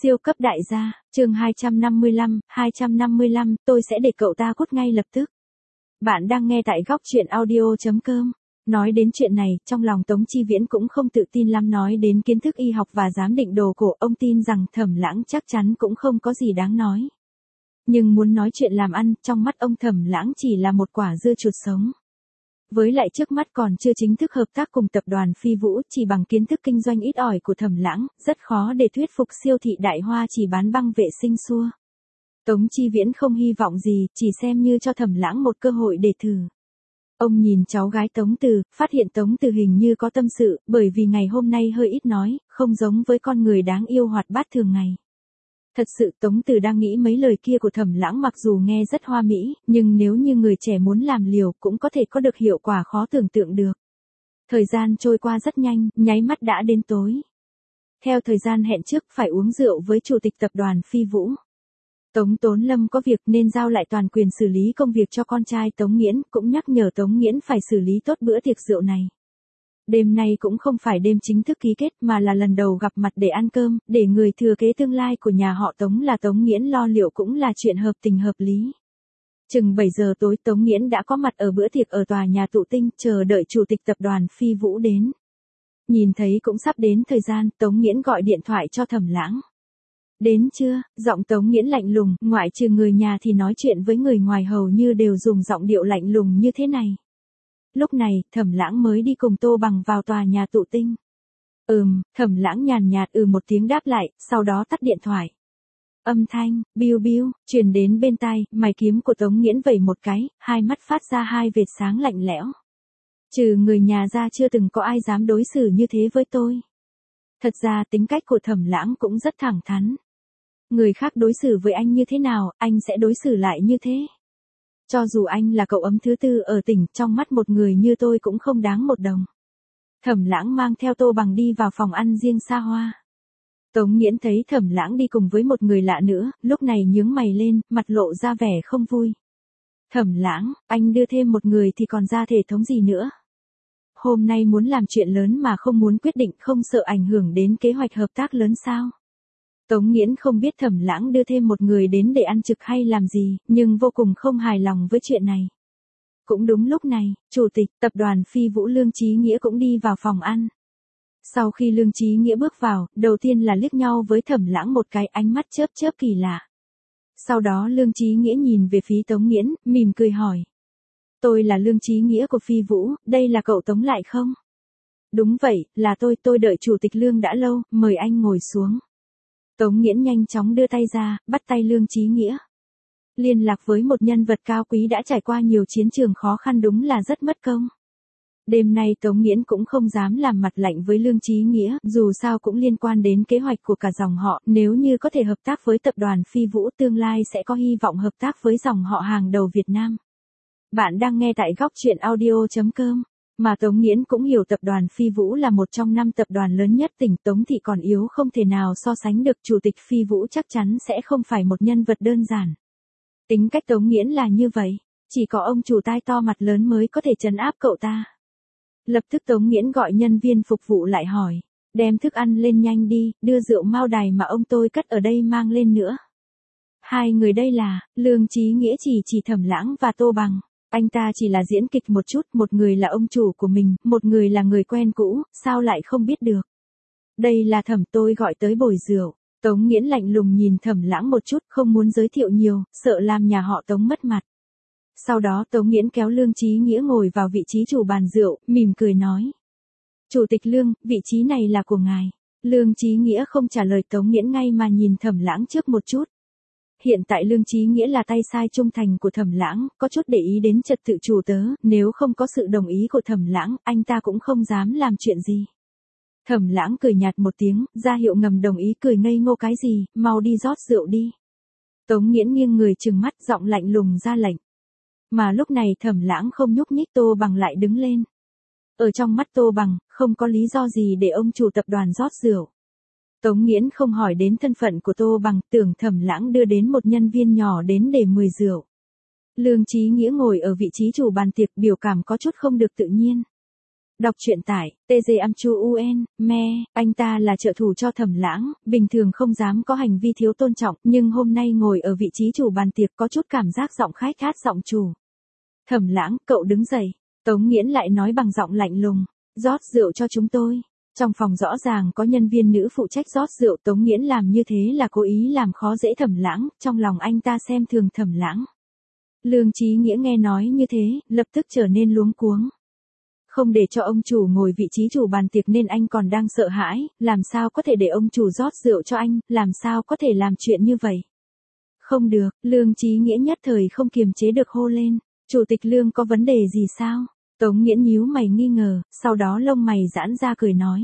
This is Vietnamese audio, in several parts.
Siêu cấp đại gia, chương 255, tôi sẽ để cậu ta cút ngay lập tức. Bạn đang nghe tại góc truyện audio.com. Nói đến chuyện này, trong lòng Tống Chi Viễn cũng không tự tin lắm, nói đến kiến thức y học và giám định đồ cổ, ông tin rằng Thẩm Lãng chắc chắn cũng không có gì đáng nói. Nhưng muốn nói chuyện làm ăn, trong mắt ông Thẩm Lãng chỉ là một quả dưa chuột sống. Với lại trước mắt còn chưa chính thức hợp tác cùng tập đoàn Phi Vũ, chỉ bằng kiến thức kinh doanh ít ỏi của Thẩm Lãng, rất khó để thuyết phục siêu thị Đại Hoa chỉ bán băng vệ sinh xua. Tống Chi Viễn không hy vọng gì, chỉ xem như cho Thẩm Lãng một cơ hội để thử. Ông nhìn cháu gái Tống Từ, phát hiện Tống Từ hình như có tâm sự, bởi vì ngày hôm nay hơi ít nói, không giống với con người đáng yêu hoạt bát thường ngày. Thật sự Tống Từ đang nghĩ mấy lời kia của Thẩm Lãng mặc dù nghe rất hoa mỹ, nhưng nếu như người trẻ muốn làm liều cũng có thể có được hiệu quả khó tưởng tượng được. Thời gian trôi qua rất nhanh, nháy mắt đã đến tối. Theo thời gian hẹn trước phải uống rượu với chủ tịch tập đoàn Phi Vũ. Tống Tốn Lâm có việc nên giao lại toàn quyền xử lý công việc cho con trai Tống Nghiễn, cũng nhắc nhở Tống Nghiễn phải xử lý tốt bữa tiệc rượu này. Đêm nay cũng không phải đêm chính thức ký kết mà là lần đầu gặp mặt để ăn cơm, để người thừa kế tương lai của nhà họ Tống là Tống Nghiễn lo liệu cũng là chuyện hợp tình hợp lý. Chừng 7 giờ tối Tống Nghiễn đã có mặt ở bữa tiệc ở tòa nhà Tụ Tinh, chờ đợi chủ tịch tập đoàn Phi Vũ đến. Nhìn thấy cũng sắp đến thời gian, Tống Nghiễn gọi điện thoại cho Thẩm Lãng. Đến chưa? Giọng Tống Nghiễn lạnh lùng, ngoại trừ người nhà thì nói chuyện với người ngoài hầu như đều dùng giọng điệu lạnh lùng như thế này. Lúc này, Thẩm Lãng mới đi cùng Tô Bằng vào tòa nhà Tụ Tinh. Thẩm Lãng nhàn nhạt một tiếng đáp lại, sau đó tắt điện thoại. Âm thanh, biu biu, truyền đến bên tai, mày kiếm của Tống Nghiễn vẩy một cái, hai mắt phát ra hai vệt sáng lạnh lẽo. Trừ người nhà ra chưa từng có ai dám đối xử như thế với tôi. Thật ra tính cách của Thẩm Lãng cũng rất thẳng thắn. Người khác đối xử với anh như thế nào, anh sẽ đối xử lại như thế. Cho dù anh là cậu ấm thứ tư ở tỉnh, trong mắt một người như tôi cũng không đáng một đồng. Thẩm Lãng mang theo Tô Bằng đi vào phòng ăn riêng xa hoa. Tống Nghiễn thấy Thẩm Lãng đi cùng với một người lạ nữa, lúc này nhướng mày lên, mặt lộ ra vẻ không vui. Thẩm Lãng, anh đưa thêm một người thì còn ra thể thống gì nữa? Hôm nay muốn làm chuyện lớn mà không muốn quyết định, không sợ ảnh hưởng đến kế hoạch hợp tác lớn sao? Tống Nghiễn không biết Thẩm Lãng đưa thêm một người đến để ăn trực hay làm gì, nhưng vô cùng không hài lòng với chuyện này. Cũng đúng lúc này, chủ tịch tập đoàn Phi Vũ Lương Chí Nghĩa cũng đi vào phòng ăn. Sau khi Lương Chí Nghĩa bước vào, đầu tiên là liếc nhau với Thẩm Lãng một cái, ánh mắt chớp chớp kỳ lạ. Sau đó Lương Chí Nghĩa nhìn về phía Tống Nghiễn, mỉm cười hỏi. Tôi là Lương Chí Nghĩa của Phi Vũ, đây là cậu Tống lại không? Đúng vậy, là tôi đợi chủ tịch Lương đã lâu, mời anh ngồi xuống. Tống Nghiễn nhanh chóng đưa tay ra, bắt tay Lương Chí Nghĩa. Liên lạc với một nhân vật cao quý đã trải qua nhiều chiến trường khó khăn đúng là rất mất công. Đêm nay Tống Nghiễn cũng không dám làm mặt lạnh với Lương Chí Nghĩa, dù sao cũng liên quan đến kế hoạch của cả dòng họ, nếu như có thể hợp tác với tập đoàn Phi Vũ tương lai sẽ có hy vọng hợp tác với dòng họ hàng đầu Việt Nam. Bạn đang nghe tại góc truyện audio.com. Mà Tống Nghiễn cũng hiểu tập đoàn Phi Vũ là một trong 5 tập đoàn lớn nhất tỉnh Tống Thị còn yếu không thể nào so sánh được, chủ tịch Phi Vũ chắc chắn sẽ không phải một nhân vật đơn giản. Tính cách Tống Nghiễn là như vậy, chỉ có ông chủ tai to mặt lớn mới có thể trấn áp cậu ta. Lập tức Tống Nghiễn gọi nhân viên phục vụ lại hỏi, đem thức ăn lên nhanh đi, đưa rượu Mao Đài mà ông tôi cất ở đây mang lên nữa. Hai người đây là, Lương Chí Nghĩa chỉ Thẩm Lãng và Tô Bằng. Anh ta chỉ là diễn kịch một chút, một người là ông chủ của mình, một người là người quen cũ, sao lại không biết được. Đây là Thẩm tôi gọi tới bồi rượu. Tống Nghiễn lạnh lùng nhìn Thẩm Lãng một chút, không muốn giới thiệu nhiều, sợ làm nhà họ Tống mất mặt. Sau đó Tống Nghiễn kéo Lương Chí Nghĩa ngồi vào vị trí chủ bàn rượu, mỉm cười nói. Chủ tịch Lương, vị trí này là của ngài. Lương Chí Nghĩa không trả lời Tống Nghiễn ngay mà nhìn Thẩm Lãng trước một chút. Hiện tại Lương Chí Nghĩa là tay sai trung thành của Thẩm Lãng, có chút để ý đến trật tự chủ tớ, nếu không có sự đồng ý của Thẩm Lãng, anh ta cũng không dám làm chuyện gì. Thẩm Lãng cười nhạt một tiếng, ra hiệu ngầm đồng ý, cười ngây ngô cái gì, mau đi rót rượu đi. Tống Nghiễn nghiêng người trừng mắt, giọng lạnh lùng ra lệnh. Mà lúc này Thẩm Lãng không nhúc nhích, Tô Bằng lại đứng lên. Ở trong mắt Tô Bằng, không có lý do gì để ông chủ tập đoàn rót rượu. Tống Nghiễn không hỏi đến thân phận của Tô Bằng, tưởng Thẩm Lãng đưa đến một nhân viên nhỏ đến để mời rượu. Lương Chí Nghĩa ngồi ở vị trí chủ bàn tiệc, biểu cảm có chút không được tự nhiên. Đọc truyện tại TG Amchu UN, me, anh ta là trợ thủ cho Thẩm Lãng, bình thường không dám có hành vi thiếu tôn trọng, nhưng hôm nay ngồi ở vị trí chủ bàn tiệc có chút cảm giác giọng khách hát giọng chủ. Thẩm Lãng, cậu đứng dậy. Tống Nghiễn lại nói bằng giọng lạnh lùng, rót rượu cho chúng tôi. Trong phòng rõ ràng có nhân viên nữ phụ trách rót rượu, Tống Nghiễn làm như thế là cố ý làm khó dễ Thẩm Lãng, trong lòng anh ta xem thường Thẩm Lãng. Lương Chí Nghĩa nghe nói như thế, lập tức trở nên luống cuống. Không để cho ông chủ ngồi vị trí chủ bàn tiệc nên anh còn đang sợ hãi, làm sao có thể để ông chủ rót rượu cho anh, làm sao có thể làm chuyện như vậy. Không được, Lương Chí Nghĩa nhất thời không kiềm chế được hô lên, Chủ tịch Lương có vấn đề gì sao? Tống Nghiễn nhíu mày nghi ngờ, sau đó lông mày giãn ra cười nói.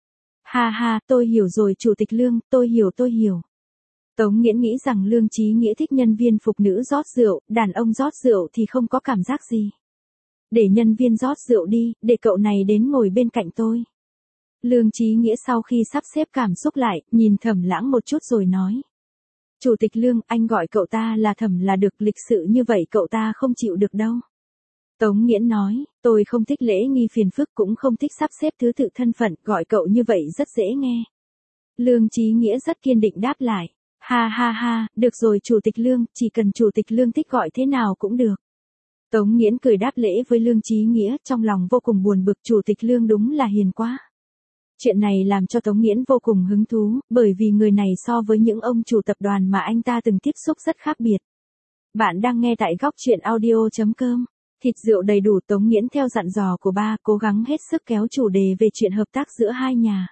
Ha ha, tôi hiểu rồi Chủ tịch Lương, tôi hiểu. Tống Nghiễn nghĩ rằng Lương Chí Nghĩa thích nhân viên phục nữ rót rượu, đàn ông rót rượu thì không có cảm giác gì. Để nhân viên rót rượu đi, để cậu này đến ngồi bên cạnh tôi. Lương Chí Nghĩa sau khi sắp xếp cảm xúc lại, nhìn Thẩm Lãng một chút rồi nói. Chủ tịch Lương, anh gọi cậu ta là Thẩm là được, lịch sự như vậy cậu ta không chịu được đâu. Tống Nghiễn nói, tôi không thích lễ nghi phiền phức cũng không thích sắp xếp thứ tự thân phận, gọi cậu như vậy rất dễ nghe. Lương Chí Nghĩa rất kiên định đáp lại. Ha ha ha, được rồi Chủ tịch Lương, chỉ cần Chủ tịch Lương thích gọi thế nào cũng được. Tống Nghiễn cười đáp lễ với Lương Chí Nghĩa, trong lòng vô cùng buồn bực, Chủ tịch Lương đúng là hiền quá. Chuyện này làm cho Tống Nghiễn vô cùng hứng thú, bởi vì người này so với những ông chủ tập đoàn mà anh ta từng tiếp xúc rất khác biệt. Bạn đang nghe tại góc truyện audio.com. Thịt rượu đầy đủ, Tống Nghiễn theo dặn dò của ba, cố gắng hết sức kéo chủ đề về chuyện hợp tác giữa hai nhà.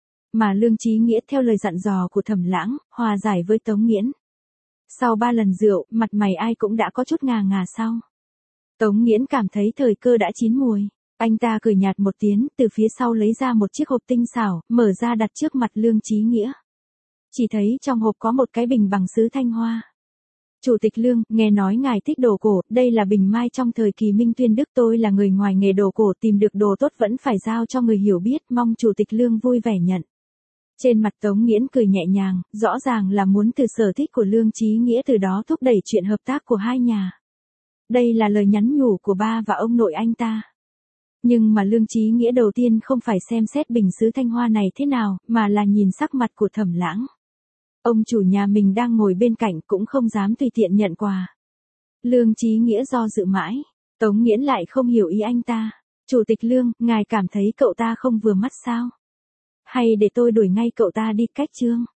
Mà Lương Chí Nghĩa theo lời dặn dò của Thẩm Lãng, hòa giải với Tống Nghiễn. Sau 3 lần rượu, mặt mày ai cũng đã có chút ngà ngà sau. Tống Nghiễn cảm thấy thời cơ đã chín mùi. Anh ta cười nhạt một tiếng, từ phía sau lấy ra một chiếc hộp tinh xảo, mở ra đặt trước mặt Lương Chí Nghĩa. Chỉ thấy trong hộp có một cái bình bằng sứ thanh hoa. Chủ tịch Lương, nghe nói ngài thích đồ cổ, đây là bình mai trong thời kỳ Minh Tuyên Đức, tôi là người ngoài nghề đồ cổ, tìm được đồ tốt vẫn phải giao cho người hiểu biết, mong Chủ tịch Lương vui vẻ nhận. Trên mặt Tống Nghiễn cười nhẹ nhàng, rõ ràng là muốn từ sở thích của Lương Chí Nghĩa từ đó thúc đẩy chuyện hợp tác của hai nhà. Đây là lời nhắn nhủ của ba và ông nội anh ta. Nhưng mà Lương Chí Nghĩa đầu tiên không phải xem xét bình sứ thanh hoa này thế nào, mà là nhìn sắc mặt của Thẩm Lãng. Ông chủ nhà mình đang ngồi bên cạnh cũng không dám tùy tiện nhận quà. Lương Chí Nghĩa do dự mãi, Tống Nghiễn lại không hiểu ý anh ta. Chủ tịch Lương, ngài cảm thấy cậu ta không vừa mắt sao? Hay để tôi đuổi ngay cậu ta đi cách chương?